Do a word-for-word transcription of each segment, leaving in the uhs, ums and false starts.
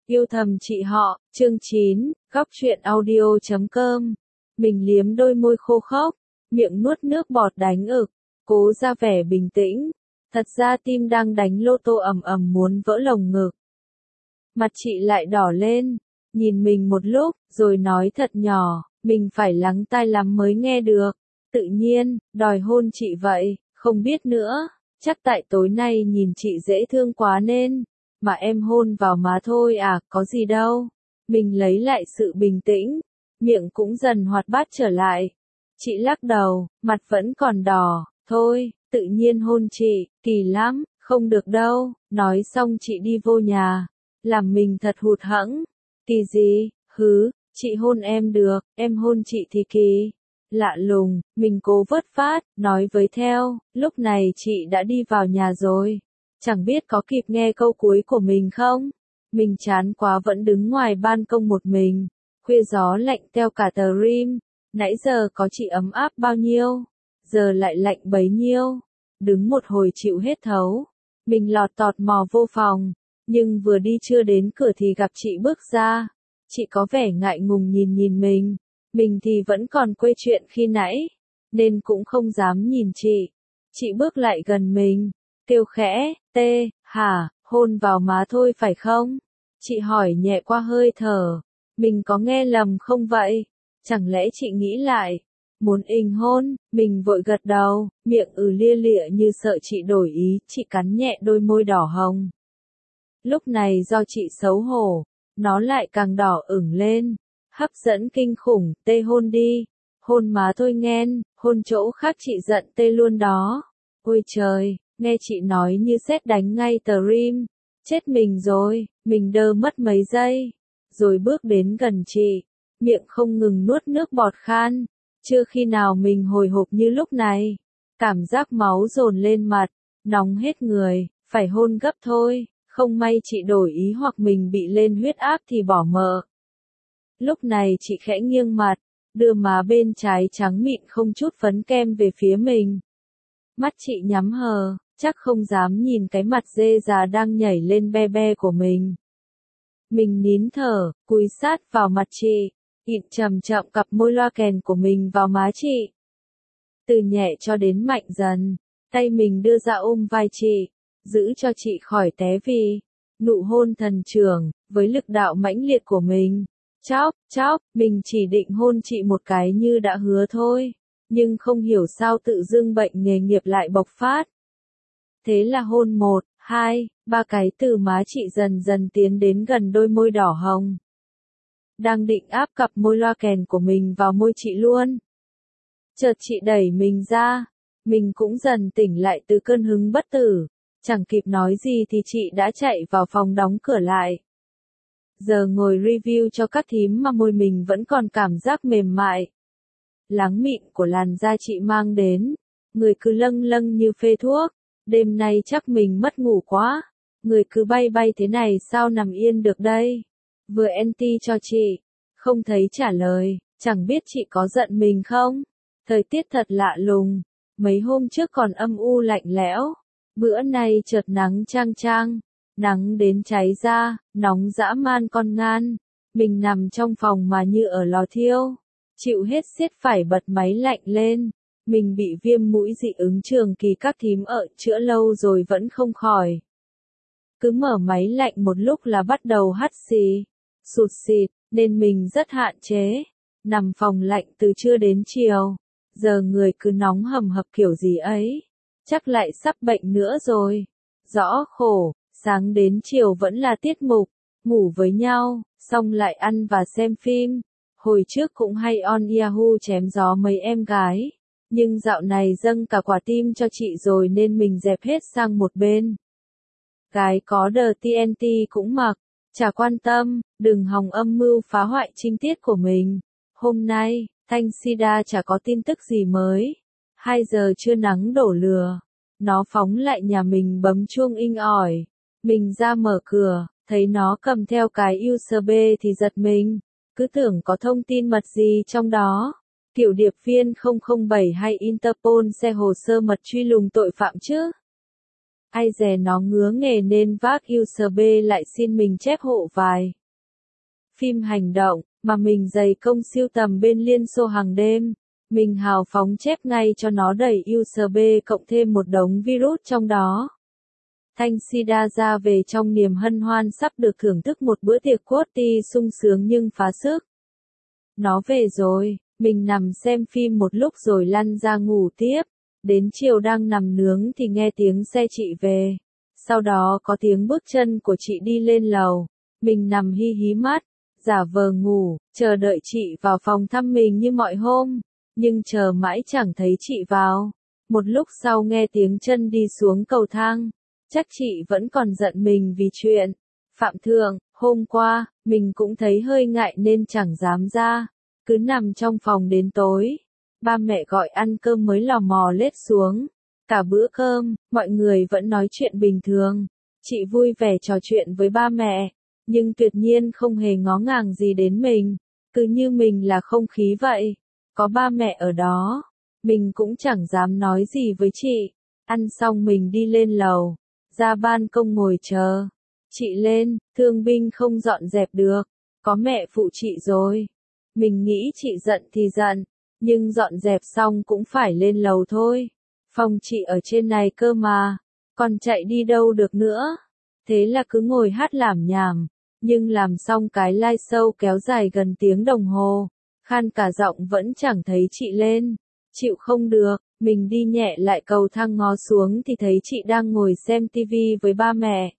Yêu thầm chị họ, chương chín, góc truyện audio chấm com. Mình liếm đôi môi khô khốc, miệng nuốt nước bọt đánh ực, cố ra vẻ bình tĩnh. Thật ra tim đang đánh lô tô ầm ầm muốn vỡ lồng ngực. Mặt chị lại đỏ lên, nhìn mình một lúc, rồi nói thật nhỏ, mình phải lắng tai lắm mới nghe được. Tự nhiên, đòi hôn chị vậy, không biết nữa, chắc tại tối nay nhìn chị dễ thương quá nên, mà em hôn vào má thôi à, có gì đâu. Mình lấy lại sự bình tĩnh, miệng cũng dần hoạt bát trở lại. Chị lắc đầu, mặt vẫn còn đỏ, thôi, tự nhiên hôn chị, kỳ lắm, không được đâu. Nói xong chị đi vô nhà, làm mình thật hụt hẫng. Kỳ gì, hứ, chị hôn em được, em hôn chị thì kỳ. Lạ lùng, mình cố vớt phát, nói với theo, lúc này chị đã đi vào nhà rồi. Chẳng biết có kịp nghe câu cuối của mình không? Mình chán quá vẫn đứng ngoài ban công một mình. Khuya gió lạnh teo cả tờ rim. Nãy giờ có chị ấm áp bao nhiêu, giờ lại lạnh bấy nhiêu. Đứng một hồi chịu hết thấu. Mình lọt tọt mò vô phòng, nhưng vừa đi chưa đến cửa thì gặp chị bước ra. Chị có vẻ ngại ngùng nhìn nhìn mình. Mình thì vẫn còn quê chuyện khi nãy, nên cũng không dám nhìn chị. Chị bước lại gần mình, kêu khẽ, tê, hả, hôn vào má thôi phải không? Chị hỏi nhẹ qua hơi thở, mình có nghe lầm không vậy? Chẳng lẽ chị nghĩ lại, muốn ình hôn? Mình vội gật đầu, miệng ừ lia lịa như sợ chị đổi ý, chị cắn nhẹ đôi môi đỏ hồng. Lúc này do chị xấu hổ, nó lại càng đỏ ửng lên. Hấp dẫn kinh khủng, tê hôn đi, hôn má thôi nghen, hôn chỗ khác chị giận tê luôn đó. Ôi trời, nghe chị nói như sét đánh ngay tờ rim, chết mình rồi, mình đơ mất mấy giây, rồi bước đến gần chị, miệng không ngừng nuốt nước bọt khan, chưa khi nào mình hồi hộp như lúc này, cảm giác máu dồn lên mặt, nóng hết người, phải hôn gấp thôi, không may chị đổi ý hoặc mình bị lên huyết áp thì bỏ mợ. Lúc này chị khẽ nghiêng mặt, đưa má bên trái trắng mịn không chút phấn kem về phía mình. Mắt chị nhắm hờ, chắc không dám nhìn cái mặt dê già đang nhảy lên be be của mình. Mình nín thở, cúi sát vào mặt chị, ịn chậm chậm cặp môi loa kèn của mình vào má chị. Từ nhẹ cho đến mạnh dần, tay mình đưa ra ôm vai chị, giữ cho chị khỏi té vì nụ hôn thần trưởng, với lực đạo mãnh liệt của mình. Chóp, chóp, mình chỉ định hôn chị một cái như đã hứa thôi, nhưng không hiểu sao tự dưng bệnh nghề nghiệp lại bộc phát. Thế là hôn một, hai, ba cái từ má chị dần dần tiến đến gần đôi môi đỏ hồng. Đang định áp cặp môi loa kèn của mình vào môi chị luôn. Chợt chị đẩy mình ra, mình cũng dần tỉnh lại từ cơn hứng bất tử, chẳng kịp nói gì thì chị đã chạy vào phòng đóng cửa lại. Giờ ngồi review cho các thím mà môi mình vẫn còn cảm giác mềm mại. Láng mịn của làn da chị mang đến, người cứ lâng lâng như phê thuốc, đêm nay chắc mình mất ngủ quá, người cứ bay bay thế này sao nằm yên được đây. Vừa anti cho chị, không thấy trả lời, chẳng biết chị có giận mình không. Thời tiết thật lạ lùng, mấy hôm trước còn âm u lạnh lẽo, bữa nay chợt nắng chang chang. Nắng đến cháy da, nóng dã man con ngan. Mình nằm trong phòng mà như ở lò thiêu. Chịu hết xiết phải bật máy lạnh lên. Mình bị viêm mũi dị ứng trường kỳ các thím ở chữa lâu rồi vẫn không khỏi. Cứ mở máy lạnh một lúc là bắt đầu hắt xì, sụt xịt, nên mình rất hạn chế. Nằm phòng lạnh từ trưa đến chiều. Giờ người cứ nóng hầm hập kiểu gì ấy. Chắc lại sắp bệnh nữa rồi. Rõ khổ. Sáng đến chiều vẫn là tiết mục, ngủ với nhau, xong lại ăn và xem phim. Hồi trước cũng hay on Yahoo chém gió mấy em gái, nhưng dạo này dâng cả quả tim cho chị rồi nên mình dẹp hết sang một bên. Gái có đờ tê en tê cũng mặc, chả quan tâm, đừng hòng âm mưu phá hoại trinh tiết của mình. Hôm nay, Thanh Sida chả có tin tức gì mới. Hai giờ trưa nắng đổ lừa, nó phóng lại nhà mình bấm chuông inh ỏi. Mình ra mở cửa, thấy nó cầm theo cái u ét bê thì giật mình, cứ tưởng có thông tin mật gì trong đó. Kiểu điệp viên không không bảy hay Interpol xe hồ sơ mật truy lùng tội phạm chứ. Ai dè nó ngứa nghề nên vác u ét bê lại xin mình chép hộ vài phim hành động, mà mình dày công sưu tầm bên Liên Xô hàng đêm. Mình hào phóng chép ngay cho nó đẩy u ét bê cộng thêm một đống virus trong đó. Thanh sida ra về trong niềm hân hoan sắp được thưởng thức một bữa tiệc cốt ti sung sướng nhưng phá sức. Nó về rồi, mình nằm xem phim một lúc rồi lăn ra ngủ tiếp. Đến chiều đang nằm nướng thì nghe tiếng xe chị về. Sau đó có tiếng bước chân của chị đi lên lầu. Mình nằm hí hí mắt, giả vờ ngủ, chờ đợi chị vào phòng thăm mình như mọi hôm. Nhưng chờ mãi chẳng thấy chị vào. Một lúc sau nghe tiếng chân đi xuống cầu thang. Chắc chị vẫn còn giận mình vì chuyện. Phạm Thượng, hôm qua, mình cũng thấy hơi ngại nên chẳng dám ra. Cứ nằm trong phòng đến tối. Ba mẹ gọi ăn cơm mới lò mò lết xuống. Cả bữa cơm, mọi người vẫn nói chuyện bình thường. Chị vui vẻ trò chuyện với ba mẹ. Nhưng tuyệt nhiên không hề ngó ngàng gì đến mình. Cứ như mình là không khí vậy. Có ba mẹ ở đó. Mình cũng chẳng dám nói gì với chị. Ăn xong mình đi lên lầu. Ra ban công ngồi chờ. Chị lên, thương binh không dọn dẹp được. Có mẹ phụ chị rồi. Mình nghĩ chị giận thì giận. Nhưng dọn dẹp xong cũng phải lên lầu thôi. Phòng chị ở trên này cơ mà. Còn chạy đi đâu được nữa. Thế là cứ ngồi hát lảm nhảm. Nhưng làm xong cái live show kéo dài gần tiếng đồng hồ. Khan cả giọng vẫn chẳng thấy chị lên. Chịu không được, mình đi nhẹ lại cầu thang ngó xuống thì thấy chị đang ngồi xem tivi với ba mẹ.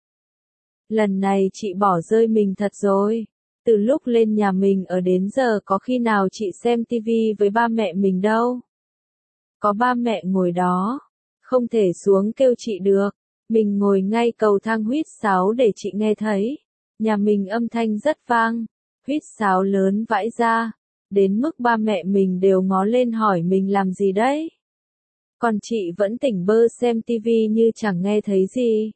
Lần này chị bỏ rơi mình thật rồi. Từ lúc lên nhà mình ở đến giờ có khi nào chị xem tivi với ba mẹ mình đâu. Có ba mẹ ngồi đó. Không thể xuống kêu chị được. Mình ngồi ngay cầu thang huýt sáo để chị nghe thấy. Nhà mình âm thanh rất vang. Huýt sáo lớn vãi ra. Đến mức ba mẹ mình đều ngó lên hỏi mình làm gì đấy. Còn chị vẫn tỉnh bơ xem tivi như chẳng nghe thấy gì.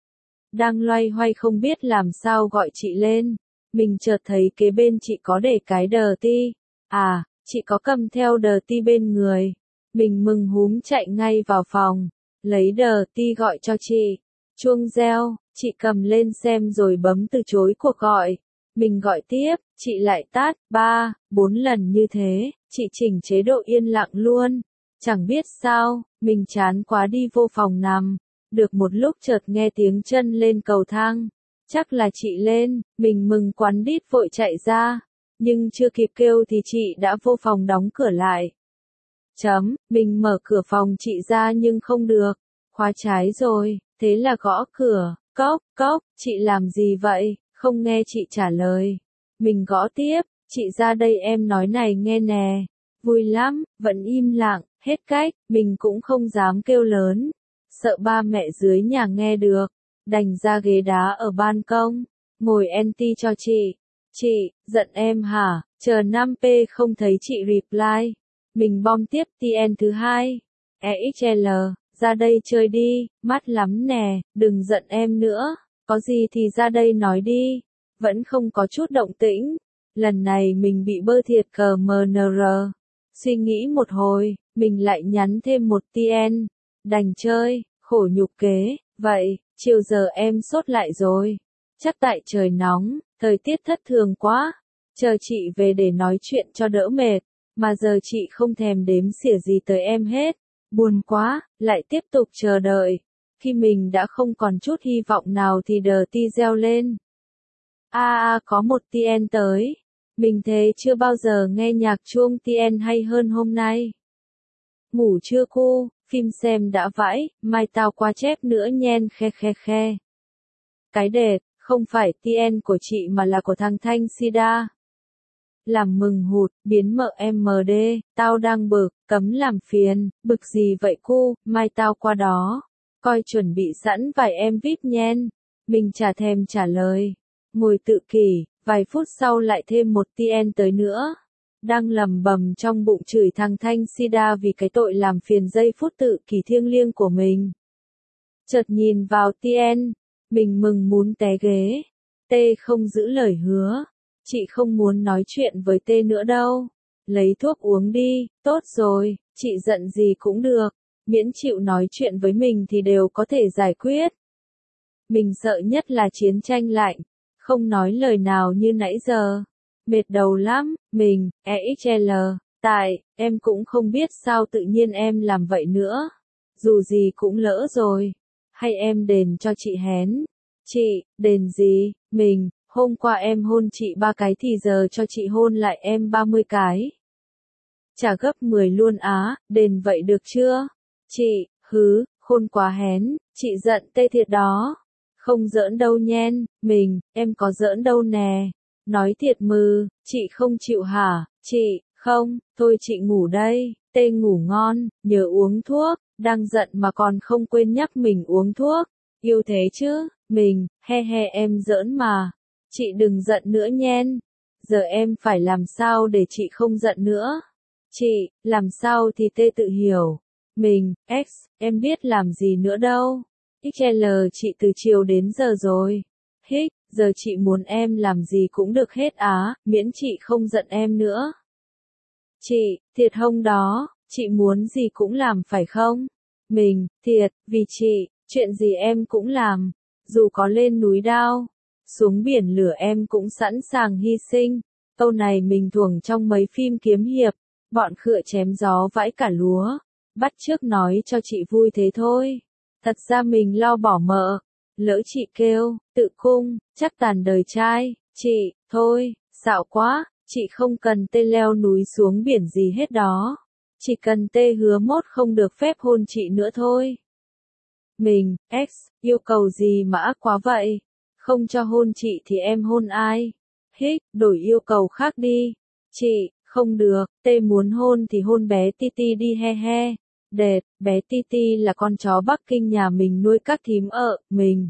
Đang loay hoay không biết làm sao gọi chị lên. Mình chợt thấy kế bên chị có để cái đờ ti. À, chị có cầm theo đờ ti bên người. Mình mừng húm chạy ngay vào phòng. Lấy đờ ti gọi cho chị. Chuông reo, chị cầm lên xem rồi bấm từ chối cuộc gọi. Mình gọi tiếp, chị lại tát, ba, bốn lần như thế, chị chỉnh chế độ yên lặng luôn. Chẳng biết sao, mình chán quá đi vô phòng nằm. Được một lúc chợt nghe tiếng chân lên cầu thang. Chắc là chị lên, mình mừng quắn đít vội chạy ra. Nhưng chưa kịp kêu thì chị đã vô phòng đóng cửa lại. Chấm, mình mở cửa phòng chị ra nhưng không được. Khóa trái rồi, thế là gõ cửa, cốc, cốc, chị làm gì vậy? Không nghe chị trả lời. Mình gõ tiếp, chị ra đây em nói này nghe nè. Vui lắm, vẫn im lặng, hết cách, mình cũng không dám kêu lớn. Sợ ba mẹ dưới nhà nghe được. Đành ra ghế đá ở ban công. Ngồi anti cho chị. Chị, giận em hả? Chờ năm p không thấy chị reply. Mình bom tiếp tê en thứ hai. e ích lờ, ra đây chơi đi, mát lắm nè, đừng giận em nữa. Có gì thì ra đây nói đi. Vẫn không có chút động tĩnh. Lần này mình bị bơ thiệt cờ em en rờ. Suy nghĩ một hồi, mình lại nhắn thêm một tê en. Đành chơi, khổ nhục kế. Vậy, chiều giờ em sốt lại rồi. Chắc tại trời nóng, thời tiết thất thường quá. Chờ chị về để nói chuyện cho đỡ mệt. Mà giờ chị không thèm đếm xỉa gì tới em hết. Buồn quá, lại tiếp tục chờ đợi. Khi mình đã không còn chút hy vọng nào thì đờ ti reo lên. A à, à, có một tê en tới. Mình thế chưa bao giờ nghe nhạc chuông tê en hay hơn hôm nay. Ngủ chưa cô, phim xem đã vãi, mai tao qua chép nữa nhen khe khe khe. Cái đệt, không phải tê en của chị mà là của thằng Thanh Sida. Làm mừng hụt, biến mợ em em đê, tao đang bực, cấm làm phiền, bực gì vậy cô, mai tao qua đó. Coi chuẩn bị sẵn vài em vê i pê nhen. Mình chả thèm trả lời. Ngồi tự kỷ, vài phút sau lại thêm một tê en tới nữa. Đang lầm bầm trong bụng chửi thằng Thanh Sida vì cái tội làm phiền giây phút tự kỷ thiêng liêng của mình. Chợt nhìn vào tê en, mình mừng muốn té ghế. T không giữ lời hứa. Chị không muốn nói chuyện với T nữa đâu. Lấy thuốc uống đi, tốt rồi, chị giận gì cũng được. Miễn chịu nói chuyện với mình thì đều có thể giải quyết. Mình sợ nhất là chiến tranh lạnh. Không nói lời nào như nãy giờ. Mệt đầu lắm, mình, e ích lờ, tại, em cũng không biết sao tự nhiên em làm vậy nữa. Dù gì cũng lỡ rồi. Hay em đền cho chị hén. Chị, đền gì, mình, hôm qua em hôn chị ba cái thì giờ cho chị hôn lại em ba mươi cái. Trả gấp mười luôn á, đền vậy được chưa? Chị, hứ, khôn quá hén, chị giận tê thiệt đó. Không giỡn đâu nhen, mình, em có giỡn đâu nè. Nói thiệt mừ, chị không chịu hả, chị, không, thôi chị ngủ đây, tê ngủ ngon, nhớ uống thuốc, đang giận mà còn không quên nhắc mình uống thuốc. Yêu thế chứ, mình, he he em giỡn mà. Chị đừng giận nữa nhen. Giờ em phải làm sao để chị không giận nữa? Chị, làm sao thì tê tự hiểu. Mình, X, em biết làm gì nữa đâu. ích lờ chị từ chiều đến giờ rồi. Hích, giờ chị muốn em làm gì cũng được hết á, miễn chị không giận em nữa. Chị, thiệt không đó, chị muốn gì cũng làm phải không? Mình, thiệt, vì chị, chuyện gì em cũng làm. Dù có lên núi đao, xuống biển lửa em cũng sẵn sàng hy sinh. Câu này mình thuồng trong mấy phim kiếm hiệp, bọn khựa chém gió vãi cả lúa. Bắt chước nói cho chị vui thế thôi. Thật ra mình lo bỏ mợ. Lỡ chị kêu, tự cung, chắc tàn đời trai. Chị, thôi, xạo quá, chị không cần tê leo núi xuống biển gì hết đó. Chỉ cần tê hứa mốt không được phép hôn chị nữa thôi. Mình, X, yêu cầu gì mà ác quá vậy? Không cho hôn chị thì em hôn ai? Hích, đổi yêu cầu khác đi. Chị, không được, tê muốn hôn thì hôn bé Titi đi he he. Đệt, bé Titi là con chó Bắc Kinh nhà mình nuôi các thím ợ, mình.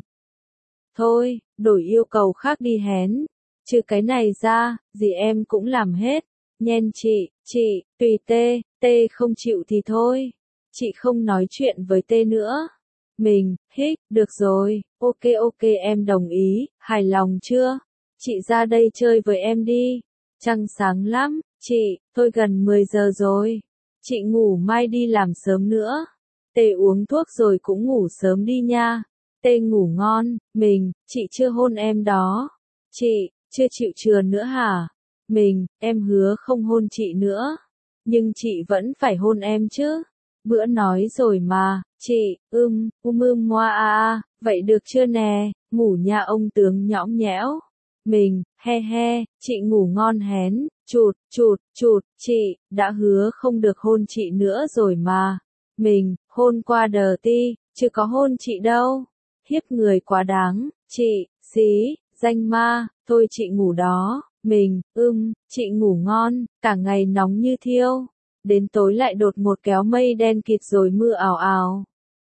Thôi, đổi yêu cầu khác đi hén. Chứ cái này ra, gì em cũng làm hết. Nhen chị, chị, tùy tê, tê không chịu thì thôi. Chị không nói chuyện với tê nữa. Mình, hích, được rồi, ok ok em đồng ý, hài lòng chưa? Chị ra đây chơi với em đi. Trăng sáng lắm, chị, thôi gần mười giờ rồi. Chị ngủ mai đi làm sớm nữa. Tê uống thuốc rồi cũng ngủ sớm đi nha. Tê ngủ ngon, mình, chị chưa hôn em đó. Chị, chưa chịu chừa nữa hả? Mình, em hứa không hôn chị nữa. Nhưng chị vẫn phải hôn em chứ. Bữa nói rồi mà, chị, ưm, um ưm moa a a, vậy được chưa nè, ngủ nha ông tướng nhõng nhẽo. Mình, he he, chị ngủ ngon hén, chụt, chụt, chụt, chị, đã hứa không được hôn chị nữa rồi mà. Mình, hôn qua đờ ti, chứ có hôn chị đâu. Hiếp người quá đáng, chị, xí, danh ma, thôi chị ngủ đó. Mình, ưm, chị ngủ ngon, cả ngày nóng như thiêu. Đến tối lại đột ngột kéo mây đen kịt rồi mưa ào ào.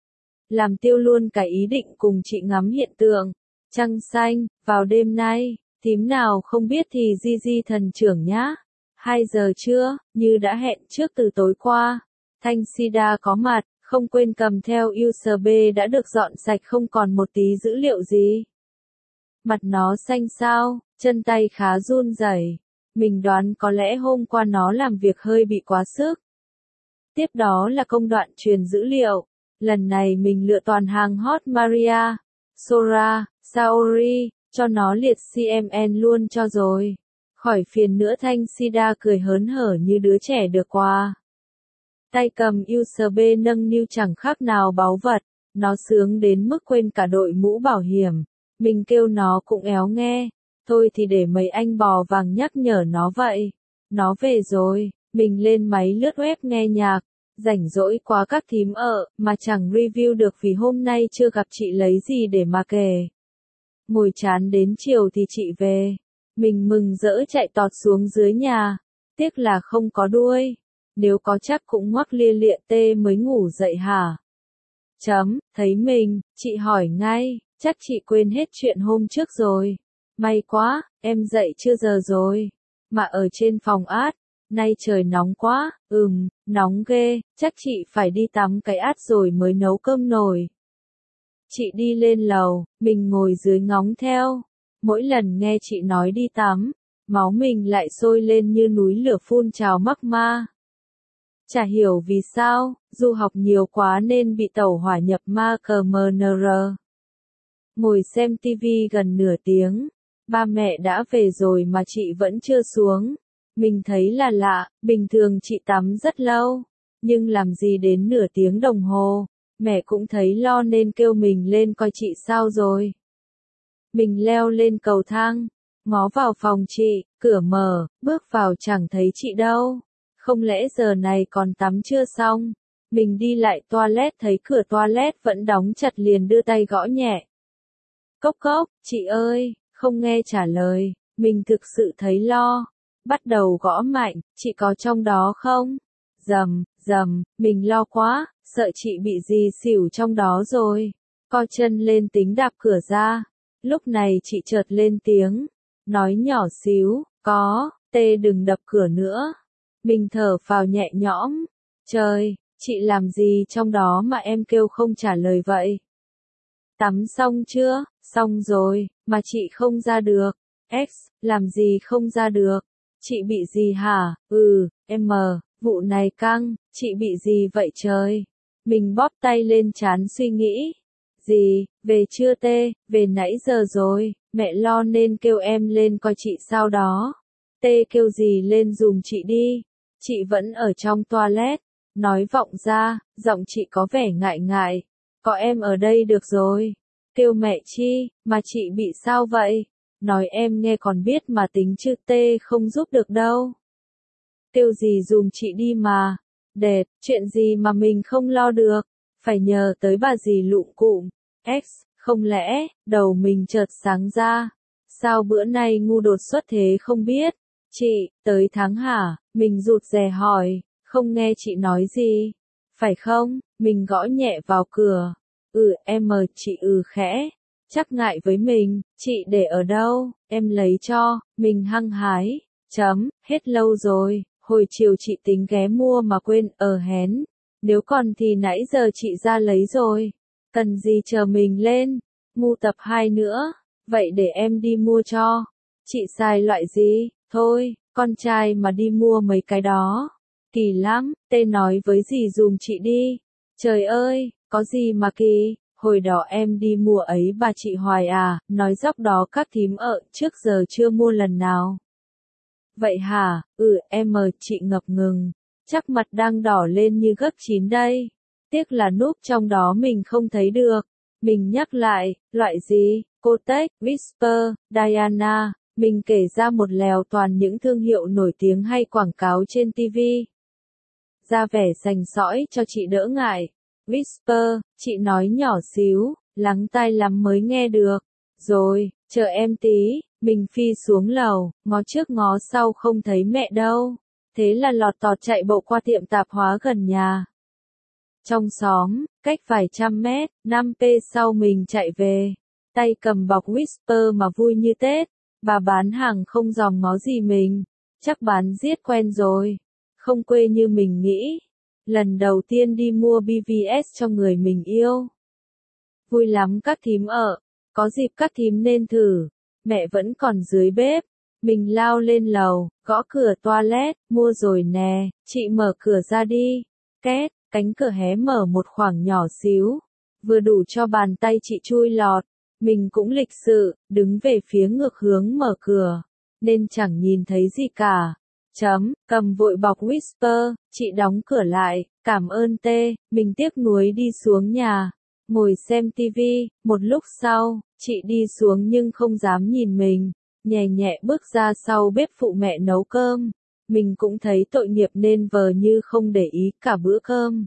Làm tiêu luôn cả ý định cùng chị ngắm hiện tượng. Trăng xanh, vào đêm nay, thím nào không biết thì di di thần trưởng nhá. Hai giờ trưa, như đã hẹn trước từ tối qua. Thanh Sida có mặt, không quên cầm theo u ét bê đã được dọn sạch không còn một tí dữ liệu gì. Mặt nó xanh xao, chân tay khá run rẩy. Mình đoán có lẽ hôm qua nó làm việc hơi bị quá sức. Tiếp đó là công đoạn truyền dữ liệu. Lần này mình lựa toàn hàng hot Maria, Sora, Saori, cho nó liệt xê em en luôn cho rồi. Khỏi phiền nữa Thanh Sida cười hớn hở như đứa trẻ được quà. Tay cầm u ét bê nâng niu chẳng khác nào báu vật, nó sướng đến mức quên cả đội mũ bảo hiểm. Mình kêu nó cũng éo nghe. Thôi thì để mấy anh bò vàng nhắc nhở nó vậy. Nó về rồi, mình lên máy lướt web nghe nhạc. Rảnh rỗi quá các thím ợ, mà chẳng review được vì hôm nay chưa gặp chị lấy gì để mà kể. Ngồi chán đến chiều thì chị về. Mình mừng rỡ chạy tọt xuống dưới nhà. Tiếc là không có đuôi. Nếu có chắc cũng ngoắc lia lịa tê mới ngủ dậy hả? Chấm, thấy mình, chị hỏi ngay, chắc chị quên hết chuyện hôm trước rồi. May quá, em dậy chưa giờ rồi. Mà ở trên phòng át, nay trời nóng quá, ừm, nóng ghê, chắc chị phải đi tắm cái át rồi mới nấu cơm nồi. Chị đi lên lầu, mình ngồi dưới ngóng theo. Mỗi lần nghe chị nói đi tắm, máu mình lại sôi lên như núi lửa phun trào mắc ma. Chả hiểu vì sao, du học nhiều quá nên bị tẩu hỏa nhập ma cờ mờ nờ rờ. Ngồi xem tivi gần nửa tiếng. Ba mẹ đã về rồi mà chị vẫn chưa xuống. Mình thấy là lạ, bình thường chị tắm rất lâu. Nhưng làm gì đến nửa tiếng đồng hồ. Mẹ cũng thấy lo nên kêu mình lên coi chị sao rồi. Mình leo lên cầu thang, ngó vào phòng chị, cửa mở, bước vào chẳng thấy chị đâu. Không lẽ giờ này còn tắm chưa xong? Mình đi lại toilet thấy cửa toilet vẫn đóng chặt liền đưa tay gõ nhẹ. Cốc cốc, chị ơi, không nghe trả lời, mình thực sự thấy lo. Bắt đầu gõ mạnh, chị có trong đó không? Rầm, rầm, mình lo quá, sợ chị bị gì xỉu trong đó rồi. Co chân lên tính đạp cửa ra. Lúc này chị chợt lên tiếng, nói nhỏ xíu, có, tê đừng đập cửa nữa. Mình thở phào nhẹ nhõm, trời, chị làm gì trong đó mà em kêu không trả lời vậy? Tắm xong chưa? Xong rồi, mà chị không ra được. X, làm gì không ra được? Chị bị gì hả? Ừ, M, vụ này căng, chị bị gì vậy trời? Mình bóp tay lên trán suy nghĩ. Gì, về chưa tê, về nãy giờ rồi, mẹ lo nên kêu em lên coi chị sao đó. Tê kêu gì lên dùm chị đi. Chị vẫn ở trong toilet, nói vọng ra, giọng chị có vẻ ngại ngại. Có em ở đây được rồi. Kêu mẹ chi, mà chị bị sao vậy? Nói em nghe còn biết mà tính chứ tê không giúp được đâu. Kêu gì dùm chị đi mà. Đệt, chuyện gì mà mình không lo được. Phải nhờ tới bà dì lụm cụm. X, không lẽ, đầu mình chợt sáng ra. Sao bữa nay ngu đột xuất thế không biết? Chị, tới tháng hả? Mình rụt rè hỏi, không nghe chị nói gì. Phải không? Mình gõ nhẹ vào cửa. Ừ, em mời chị ừ khẽ. Chắc ngại với mình, chị để ở đâu, em lấy cho, mình hăng hái. Chấm, hết lâu rồi, hồi chiều chị tính ghé mua mà quên, ở hén. Nếu còn thì nãy giờ chị ra lấy rồi. Cần gì chờ mình lên, ngu tập hai nữa, vậy để em đi mua cho. Chị xài loại gì, thôi, con trai mà đi mua mấy cái đó. Kỳ lắm, tê nói với dì dùm chị đi. Trời ơi, có gì mà kỳ, hồi đó em đi mua ấy bà chị hoài à, nói dóc đó các thím ợ, trước giờ chưa mua lần nào. Vậy hả, ừ em mời chị ngập ngừng, chắc mặt đang đỏ lên như gấc chín đây. Tiếc là núp trong đó mình không thấy được. Mình nhắc lại, loại gì, Kotex, Whisper, Diana, mình kể ra một lèo toàn những thương hiệu nổi tiếng hay quảng cáo trên ti vi. Ra vẻ sành sỏi cho chị đỡ ngại. Whisper, chị nói nhỏ xíu, lắng tai lắm mới nghe được. Rồi, chờ em tí, mình phi xuống lầu, ngó trước ngó sau không thấy mẹ đâu. Thế là lọt tọt chạy bộ qua tiệm tạp hóa gần nhà. Trong xóm, cách vài trăm mét, năm pê sau mình chạy về. Tay cầm bọc Whisper mà vui như Tết. Bà bán hàng không dòm ngó gì mình. Chắc bán giết quen rồi. Không quê như mình nghĩ. Lần đầu tiên đi mua bê vê ét cho người mình yêu. Vui lắm các thím ợ. Có dịp các thím nên thử. Mẹ vẫn còn dưới bếp. Mình lao lên lầu, gõ cửa toilet, mua rồi nè, chị mở cửa ra đi. Két, cánh cửa hé mở một khoảng nhỏ xíu. Vừa đủ cho bàn tay chị chui lọt. Mình cũng lịch sự, đứng về phía ngược hướng mở cửa. Nên chẳng nhìn thấy gì cả. Chấm, cầm vội bọc Whisper, chị đóng cửa lại, cảm ơn tê, mình tiếc nuối đi xuống nhà. Ngồi xem ti vi, một lúc sau, chị đi xuống nhưng không dám nhìn mình. Nhẹ nhẹ bước ra sau bếp phụ mẹ nấu cơm. Mình cũng thấy tội nghiệp nên vờ như không để ý cả bữa cơm.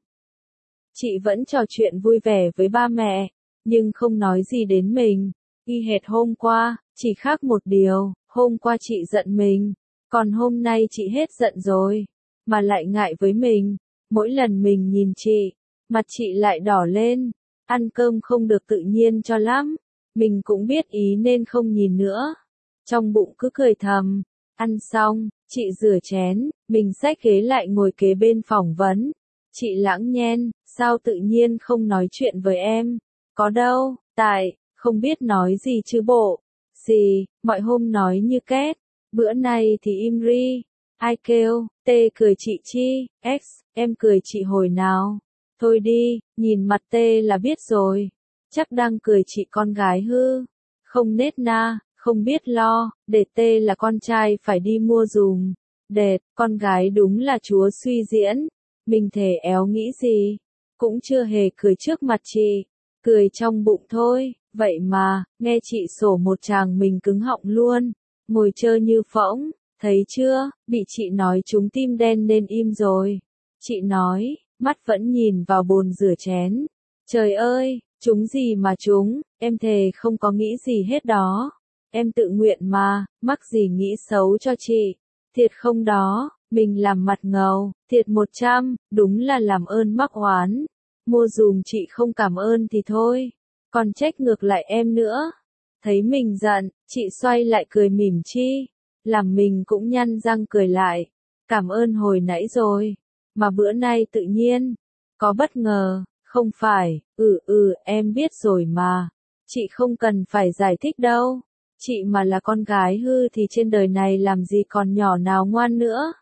Chị vẫn trò chuyện vui vẻ với ba mẹ, nhưng không nói gì đến mình. Y hệt hôm qua, chỉ khác một điều, hôm qua chị giận mình, còn hôm nay chị hết giận rồi, mà lại ngại với mình. Mỗi lần mình nhìn chị, mặt chị lại đỏ lên, ăn cơm không được tự nhiên cho lắm. Mình cũng biết ý nên không nhìn nữa. Trong bụng cứ cười thầm. Ăn xong, chị rửa chén, mình xách ghế lại ngồi kế bên phỏng vấn. Chị lãng nhen, sao tự nhiên không nói chuyện với em? Có đâu, tại, không biết nói gì chứ bộ. Gì, mọi hôm nói như két. Bữa nay thì im ri. Ai kêu, tê cười chị chi, x, em cười chị hồi nào? Thôi đi, nhìn mặt tê là biết rồi. Chắc đang cười chị con gái hư. Không nết na, Không biết lo, để tê là con trai phải đi mua dùm. Đệt, con gái đúng là chúa suy diễn. Mình thề éo nghĩ gì, cũng chưa hề cười trước mặt chị, cười trong bụng thôi, vậy mà, nghe chị sổ một tràng mình cứng họng luôn, ngồi chơ như phỗng, thấy chưa, bị chị nói trúng tim đen nên im rồi. Chị nói, mắt vẫn nhìn vào bồn rửa chén. Trời ơi, trúng gì mà trúng, em thề không có nghĩ gì hết đó. Em tự nguyện mà, mắc gì nghĩ xấu cho chị. Thiệt không đó, mình làm mặt ngầu, thiệt một trăm, đúng là làm ơn mắc oán. Mua dùm chị không cảm ơn thì thôi, còn trách ngược lại em nữa. Thấy mình giận, chị xoay lại cười mỉm chi, làm mình cũng nhăn răng cười lại. Cảm ơn hồi nãy rồi, mà bữa nay tự nhiên, có bất ngờ, không phải, ừ ừ em biết rồi mà, chị không cần phải giải thích đâu. Chị mà là con gái hư thì trên đời này làm gì còn nhỏ nào ngoan nữa.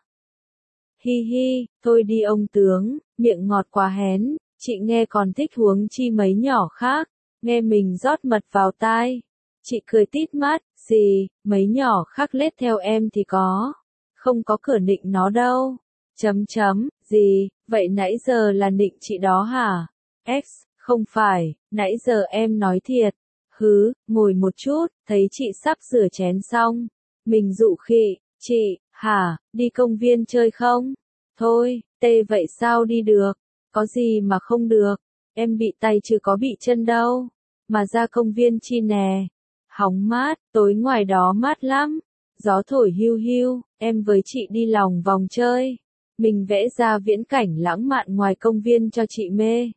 Hi hi, thôi đi ông tướng, miệng ngọt quá hén, chị nghe còn thích huống chi mấy nhỏ khác, nghe mình rót mật vào tai. Chị cười tít mắt, gì, mấy nhỏ khác lết theo em thì có, không có cửa nịnh nó đâu. Chấm chấm, gì, vậy nãy giờ là nịnh chị đó hả? X, không phải, nãy giờ em nói thiệt. Hứ, ngồi một chút, thấy chị sắp rửa chén xong. Mình dụ khị, chị, hả, đi công viên chơi không? Thôi, tê vậy sao đi được? Có gì mà không được? Em bị tay chứ có bị chân đâu. Mà ra công viên chi nè. Hóng mát, tối ngoài đó mát lắm. Gió thổi hiu hiu, em với chị đi lòng vòng chơi. Mình vẽ ra viễn cảnh lãng mạn ngoài công viên cho chị mê.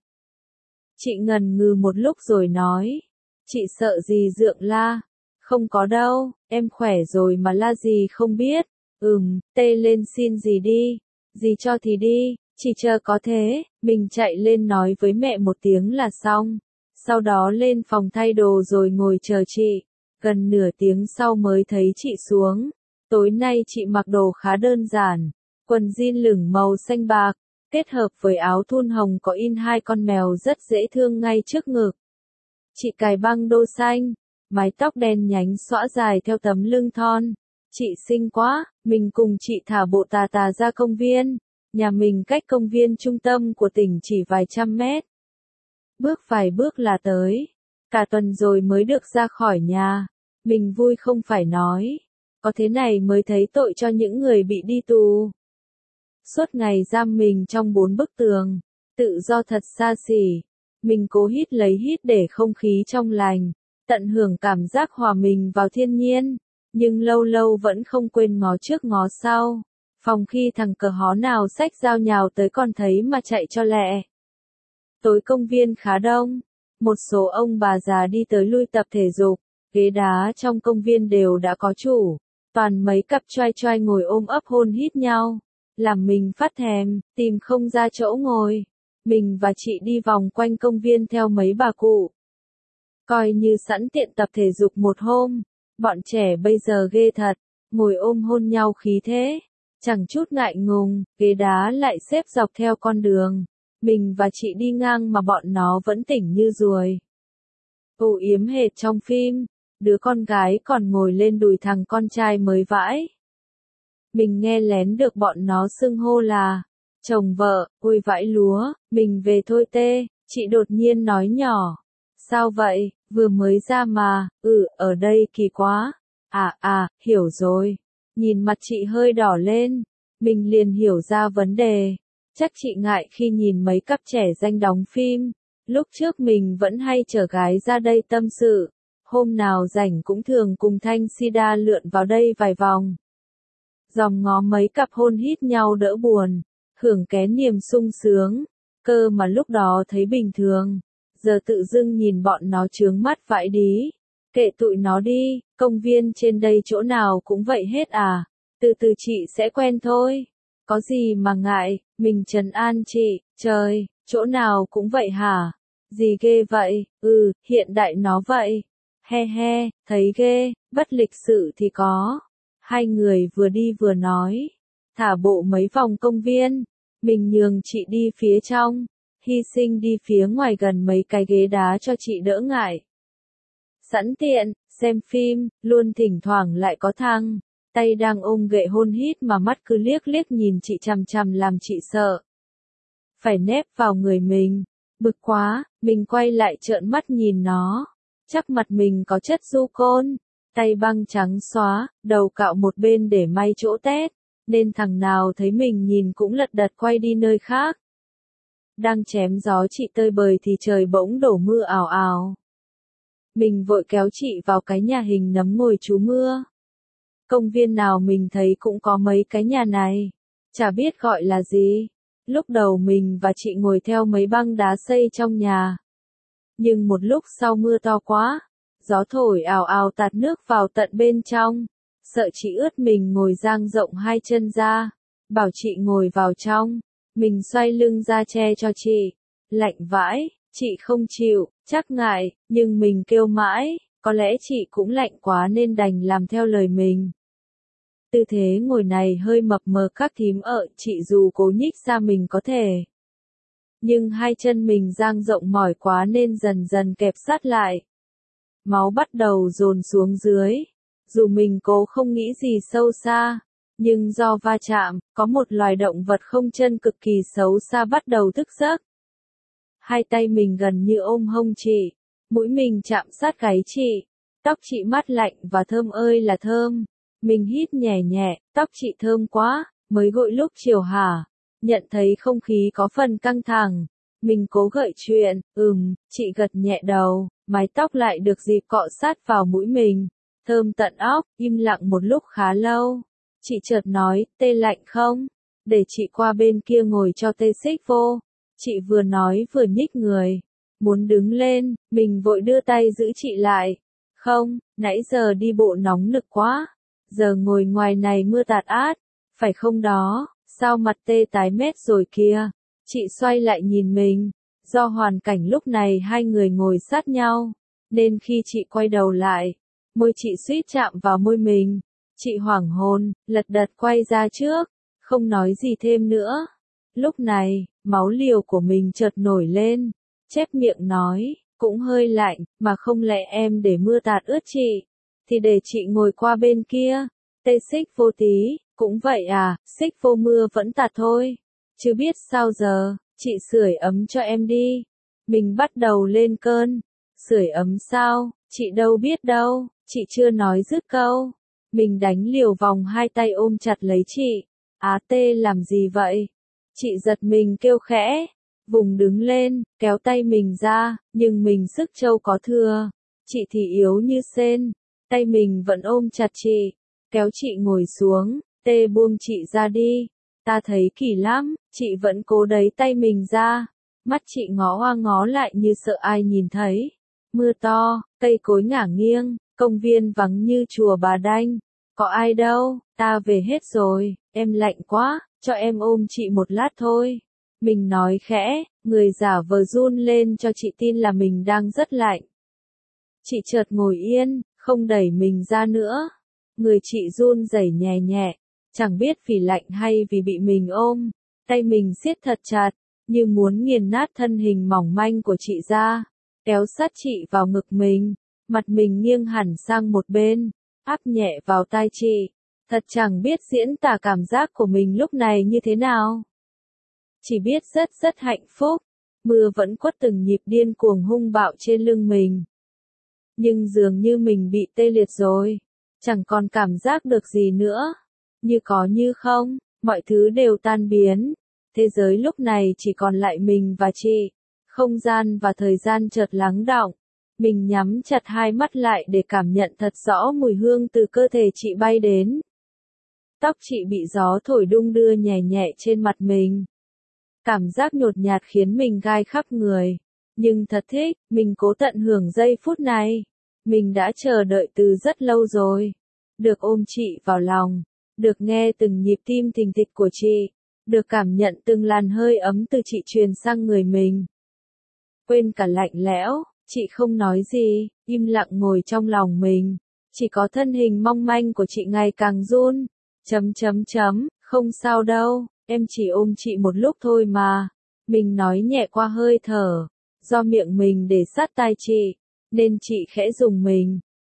Chị ngần ngừ một lúc rồi nói. Chị sợ gì dượng la? Không có đâu, em khỏe rồi mà la gì không biết. Ừm, tê lên xin gì đi. Gì cho thì đi, chỉ chờ có thế. Mình chạy lên nói với mẹ một tiếng là xong. Sau đó lên phòng thay đồ rồi ngồi chờ chị. Gần nửa tiếng sau mới thấy chị xuống. Tối nay chị mặc đồ khá đơn giản. Quần jean lửng màu xanh bạc, kết hợp với áo thun hồng có in hai con mèo rất dễ thương ngay trước ngực. Chị cài băng đô xanh, mái tóc đen nhánh xõa dài theo tấm lưng thon. Chị xinh quá, mình cùng chị thả bộ tà tà ra công viên. Nhà mình cách công viên trung tâm của tỉnh chỉ vài trăm mét. Bước vài bước là tới. Cả tuần rồi mới được ra khỏi nhà. Mình vui không phải nói. Có thế này mới thấy tội cho những người bị đi tù. Suốt ngày giam mình trong bốn bức tường. Tự do thật xa xỉ. Mình cố hít lấy hít để không khí trong lành. Tận hưởng cảm giác hòa mình vào thiên nhiên. Nhưng lâu lâu vẫn không quên ngó trước ngó sau. Phòng khi thằng cờ hó nào xách dao nhào tới còn thấy mà chạy cho lẹ. Tối công viên khá đông. Một số ông bà già đi tới lui tập thể dục. Ghế đá trong công viên đều đã có chủ. Toàn mấy cặp trai trai ngồi ôm ấp hôn hít nhau. Làm mình phát thèm, tìm không ra chỗ ngồi. Mình và chị đi vòng quanh công viên theo mấy bà cụ. Coi như sẵn tiện tập thể dục một hôm. Bọn trẻ bây giờ ghê thật. Ngồi ôm hôn nhau khí thế. Chẳng chút ngại ngùng, ghế đá lại xếp dọc theo con đường. Mình và chị đi ngang mà bọn nó vẫn tỉnh như ruồi. Âu yếm hệt trong phim. Đứa con gái còn ngồi lên đùi thằng con trai mới vãi. Mình nghe lén được bọn nó xưng hô là chồng vợ, ôi vãi lúa, mình về thôi tê, chị đột nhiên nói nhỏ. Sao vậy, vừa mới ra mà, ừ, ở đây kỳ quá. À à, hiểu rồi. Nhìn mặt chị hơi đỏ lên, mình liền hiểu ra vấn đề. Chắc chị ngại khi nhìn mấy cặp trẻ danh đóng phim. Lúc trước mình vẫn hay chở gái ra đây tâm sự. Hôm nào rảnh cũng thường cùng Thanh Sida lượn vào đây vài vòng. Dòm ngó mấy cặp hôn hít nhau đỡ buồn, hưởng ké niềm sung sướng, cơ mà lúc đó thấy bình thường, giờ tự dưng nhìn bọn nó chướng mắt vãi đí. Kệ tụi nó đi, công viên trên đây chỗ nào cũng vậy hết à, từ từ chị sẽ quen thôi. Có gì mà ngại, mình trấn an chị, trời, chỗ nào cũng vậy hả? Gì ghê vậy, ừ, hiện đại nó vậy. He he, thấy ghê, bất lịch sự thì có. Hai người vừa đi vừa nói. Thả bộ mấy vòng công viên. Mình nhường chị đi phía trong. Hy sinh đi phía ngoài gần mấy cái ghế đá cho chị đỡ ngại. Sẵn tiện, xem phim, luôn thỉnh thoảng lại có thăng, tay đang ôm gậy hôn hít mà mắt cứ liếc liếc nhìn chị chằm chằm làm chị sợ. Phải nép vào người mình, bực quá, mình quay lại trợn mắt nhìn nó, chắc mặt mình có chất du côn, tay băng trắng xóa, đầu cạo một bên để may chỗ tét, nên thằng nào thấy mình nhìn cũng lật đật quay đi nơi khác. Đang chém gió chị tơi bời thì trời bỗng đổ mưa ào ào. Mình vội kéo chị vào cái nhà hình nấm ngồi trú mưa. Công viên nào mình thấy cũng có mấy cái nhà này, chả biết gọi là gì. Lúc đầu mình và chị ngồi theo mấy băng đá xây trong nhà. Nhưng một lúc sau mưa to quá, gió thổi ào ào tạt nước vào tận bên trong. Sợ chị ướt mình ngồi dang rộng hai chân ra, bảo chị ngồi vào trong. Mình xoay lưng ra che cho chị. Lạnh vãi, chị không chịu, chắc ngại, nhưng mình kêu mãi, có lẽ chị cũng lạnh quá nên đành làm theo lời mình. Tư thế ngồi này hơi mập mờ các thím ợ, chị dù cố nhích ra mình có thể. Nhưng hai chân mình dang rộng mỏi quá nên dần dần kẹp sát lại. Máu bắt đầu dồn xuống dưới. Dù mình cố không nghĩ gì sâu xa, nhưng do va chạm, có một loài động vật không chân cực kỳ xấu xa bắt đầu thức giấc. Hai tay mình gần như ôm hông chị, mũi mình chạm sát gáy chị, tóc chị mát lạnh và thơm ơi là thơm. Mình hít nhẹ nhẹ, tóc chị thơm quá, mới gội lúc chiều hả? Nhận thấy không khí có phần căng thẳng. Mình cố gợi chuyện, ừm, chị gật nhẹ đầu, mái tóc lại được dịp cọ sát vào mũi mình. Thơm tận óc, im lặng một lúc khá lâu. Chị chợt nói, tê lạnh không? Để chị qua bên kia ngồi cho tê xích vô. Chị vừa nói vừa nhích người. Muốn đứng lên, mình vội đưa tay giữ chị lại. Không, nãy giờ đi bộ nóng nực quá. Giờ ngồi ngoài này mưa tạt át. Phải không đó, sao mặt tê tái mét rồi kìa. Chị xoay lại nhìn mình. Do hoàn cảnh lúc này hai người ngồi sát nhau, nên khi chị quay đầu lại, môi chị suýt chạm vào môi mình. Chị hoảng hồn, lật đật quay ra trước, không nói gì thêm nữa. Lúc này, máu liều của mình chợt nổi lên, chép miệng nói, cũng hơi lạnh, mà không lẽ em để mưa tạt ướt chị, thì để chị ngồi qua bên kia. Tê xích vô tí, cũng vậy à, xích vô mưa vẫn tạt thôi, chứ biết sao giờ, chị sưởi ấm cho em đi. Mình bắt đầu lên cơn, sưởi ấm sao, chị đâu biết đâu, chị chưa nói dứt câu. Mình đánh liều vòng hai tay ôm chặt lấy chị. Á tê làm gì vậy? Chị giật mình kêu khẽ, vùng đứng lên, kéo tay mình ra, nhưng mình sức trâu có thừa. Chị thì yếu như sên, tay mình vẫn ôm chặt chị, kéo chị ngồi xuống, tê buông chị ra đi. Ta thấy kỳ lắm, chị vẫn cố đẩy tay mình ra. Mắt chị ngó qua ngó lại như sợ ai nhìn thấy. Mưa to, cây cối ngả nghiêng, công viên vắng như chùa Bà Đanh. Có ai đâu, ta về hết rồi, em lạnh quá, cho em ôm chị một lát thôi. Mình nói khẽ, người giả vờ run lên cho chị tin là mình đang rất lạnh. Chị chợt ngồi yên, không đẩy mình ra nữa. Người chị run rẩy nhẹ nhẹ, chẳng biết vì lạnh hay vì bị mình ôm. Tay mình siết thật chặt, như muốn nghiền nát thân hình mỏng manh của chị ra. Kéo sát chị vào ngực mình, mặt mình nghiêng hẳn sang một bên, áp nhẹ vào tai chị. Thật chẳng biết diễn tả cảm giác của mình lúc này như thế nào. Chỉ biết rất rất hạnh phúc. Mưa vẫn quất từng nhịp điên cuồng hung bạo trên lưng mình. Nhưng dường như mình bị tê liệt rồi. Chẳng còn cảm giác được gì nữa. Như có như không, mọi thứ đều tan biến. Thế giới lúc này chỉ còn lại mình và chị. Không gian và thời gian chợt lắng đọng. Mình nhắm chặt hai mắt lại để cảm nhận thật rõ mùi hương từ cơ thể chị bay đến. Tóc chị bị gió thổi đung đưa nhẹ nhẹ trên mặt mình. Cảm giác nhột nhạt khiến mình gai khắp người. Nhưng thật thích, mình cố tận hưởng giây phút này. Mình đã chờ đợi từ rất lâu rồi. Được ôm chị vào lòng. Được nghe từng nhịp tim thình thịch của chị. Được cảm nhận từng làn hơi ấm từ chị truyền sang người mình. Quên cả lạnh lẽo, chị không nói gì, im lặng ngồi trong lòng mình. Chỉ có thân hình mong manh của chị ngày càng run. Chấm chấm chấm, không sao đâu, em chỉ ôm chị một lúc thôi mà. Mình nói nhẹ qua hơi thở. Do miệng mình để sát tai chị, nên chị khẽ dùng mình.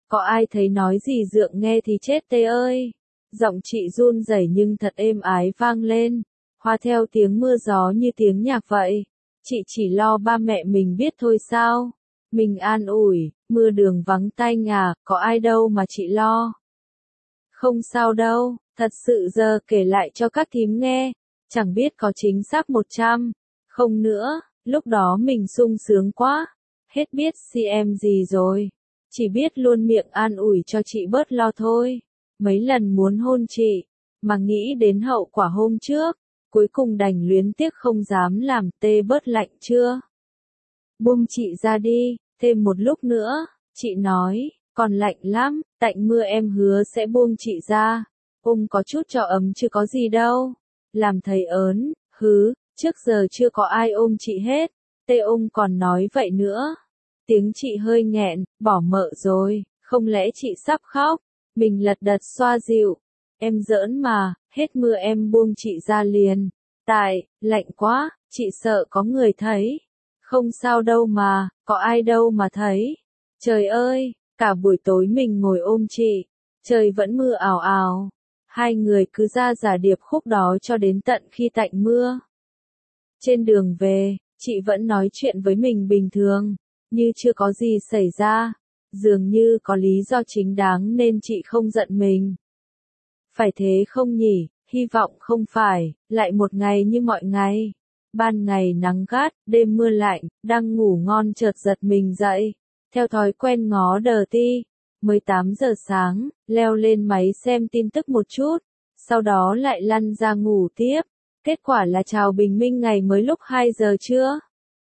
Có ai thấy nói gì Dượng nghe thì chết tê ơi. Giọng chị run rẩy nhưng thật êm ái vang lên, hòa theo tiếng mưa gió như tiếng nhạc vậy. Chị chỉ lo ba mẹ mình biết thôi sao? Mình an ủi, mưa đường vắng tanh à, có ai đâu mà chị lo. Không sao đâu, thật sự giờ kể lại cho các thím nghe, chẳng biết có chính xác một trăm, không nữa, lúc đó mình sung sướng quá, hết biết si em gì rồi. Chỉ biết luôn miệng an ủi cho chị bớt lo thôi. Mấy lần muốn hôn chị, mà nghĩ đến hậu quả hôm trước, cuối cùng đành luyến tiếc không dám làm tê bớt lạnh chưa. Buông chị ra đi, thêm một lúc nữa, chị nói, còn lạnh lắm, tạnh mưa em hứa sẽ buông chị ra. Ôm có chút cho ấm chứ có gì đâu. Làm thầy ớn, hứ, trước giờ chưa có ai ôm chị hết. Tê ôm còn nói vậy nữa. Tiếng chị hơi nghẹn, bỏ mợ rồi, không lẽ chị sắp khóc. Mình lật đật xoa dịu. Em giỡn mà, hết mưa em buông chị ra liền. Tại, lạnh quá, chị sợ có người thấy. Không sao đâu mà, có ai đâu mà thấy. Trời ơi, cả buổi tối mình ngồi ôm chị. Trời vẫn mưa ào ào. Hai người cứ ra giả điệp khúc đó cho đến tận khi tạnh mưa. Trên đường về, chị vẫn nói chuyện với mình bình thường, như chưa có gì xảy ra. Dường như có lý do chính đáng nên chị không giận mình. Phải thế không nhỉ, hy vọng không phải, lại một ngày như mọi ngày. Ban ngày nắng gắt, đêm mưa lạnh, đang ngủ ngon chợt giật mình dậy. Theo thói quen ngó đờ ti, mới tám giờ sáng, leo lên máy xem tin tức một chút, sau đó lại lăn ra ngủ tiếp. Kết quả là chào bình minh ngày mới lúc hai giờ trưa.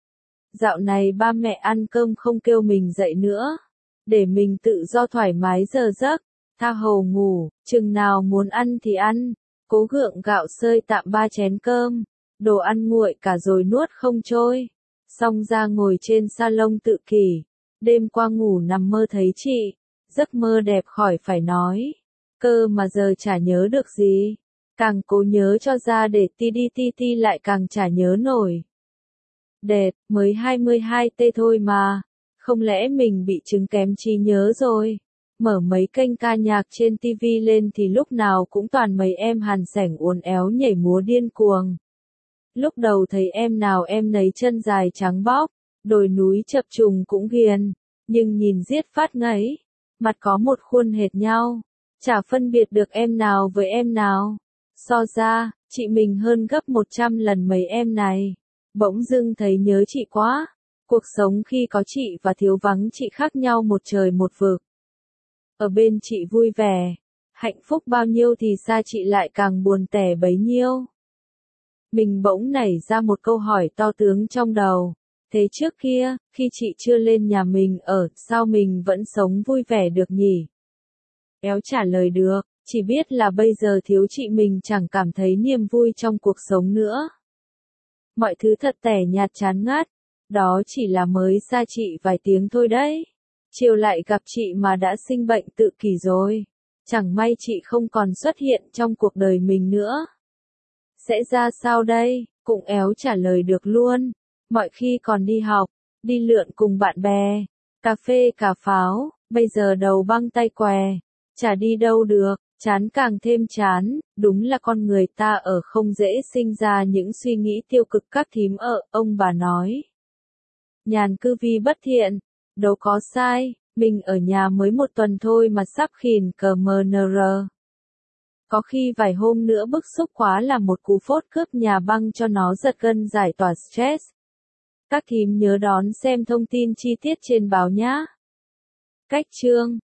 Dạo này ba mẹ ăn cơm không kêu mình dậy nữa, để mình tự do thoải mái giờ giấc, tha hồ ngủ, chừng nào muốn ăn thì ăn, cố gượng gạo sơi tạm ba chén cơm, đồ ăn nguội cả rồi nuốt không trôi. Xong ra ngồi trên salon tự kỷ, đêm qua ngủ nằm mơ thấy chị, giấc mơ đẹp khỏi phải nói, cơ mà giờ chả nhớ được gì, càng cố nhớ cho ra để ti đi ti ti lại càng chả nhớ nổi. Đẹp, mới hai mươi hai tê thôi mà. Không lẽ mình bị chứng kém trí nhớ rồi? Mở mấy kênh ca nhạc trên ti vi lên thì lúc nào cũng toàn mấy em hàn sảnh uốn éo nhảy múa điên cuồng. Lúc đầu thấy em nào em nấy chân dài trắng bóc, đồi núi chập trùng cũng ghiền, nhưng nhìn giết phát ngấy, mặt có một khuôn hệt nhau, chả phân biệt được em nào với em nào. So ra, chị mình hơn gấp một trăm lần mấy em này. Bỗng dưng thấy nhớ chị quá. Cuộc sống khi có chị và thiếu vắng chị khác nhau một trời một vực. Ở bên chị vui vẻ, hạnh phúc bao nhiêu thì xa chị lại càng buồn tẻ bấy nhiêu. Mình bỗng nảy ra một câu hỏi to tướng trong đầu. Thế trước kia, khi chị chưa lên nhà mình ở, sao mình vẫn sống vui vẻ được nhỉ? Éo trả lời được, chỉ biết là bây giờ thiếu chị mình chẳng cảm thấy niềm vui trong cuộc sống nữa. Mọi thứ thật tẻ nhạt chán ngắt. Đó chỉ là mới xa chị vài tiếng thôi đấy. Chiều lại gặp chị mà đã sinh bệnh tự kỷ rồi. Chẳng may chị không còn xuất hiện trong cuộc đời mình nữa. Sẽ ra sao đây? Cũng éo trả lời được luôn. Mọi khi còn đi học, đi lượn cùng bạn bè, cà phê cà pháo, bây giờ đầu băng tay què, chả đi đâu được, chán càng thêm chán, đúng là con người ta ở không dễ sinh ra những suy nghĩ tiêu cực các thím ở, ông bà nói. Nhàn cư vi bất thiện, đâu có sai, mình ở nhà mới một tuần thôi mà sắp khìn cờ mờ nờ rờ. Có khi vài hôm nữa bức xúc quá là một cú phốt cướp nhà băng cho nó giật gân giải tỏa stress. Các thím nhớ đón xem thông tin chi tiết trên báo nhá. Cách chương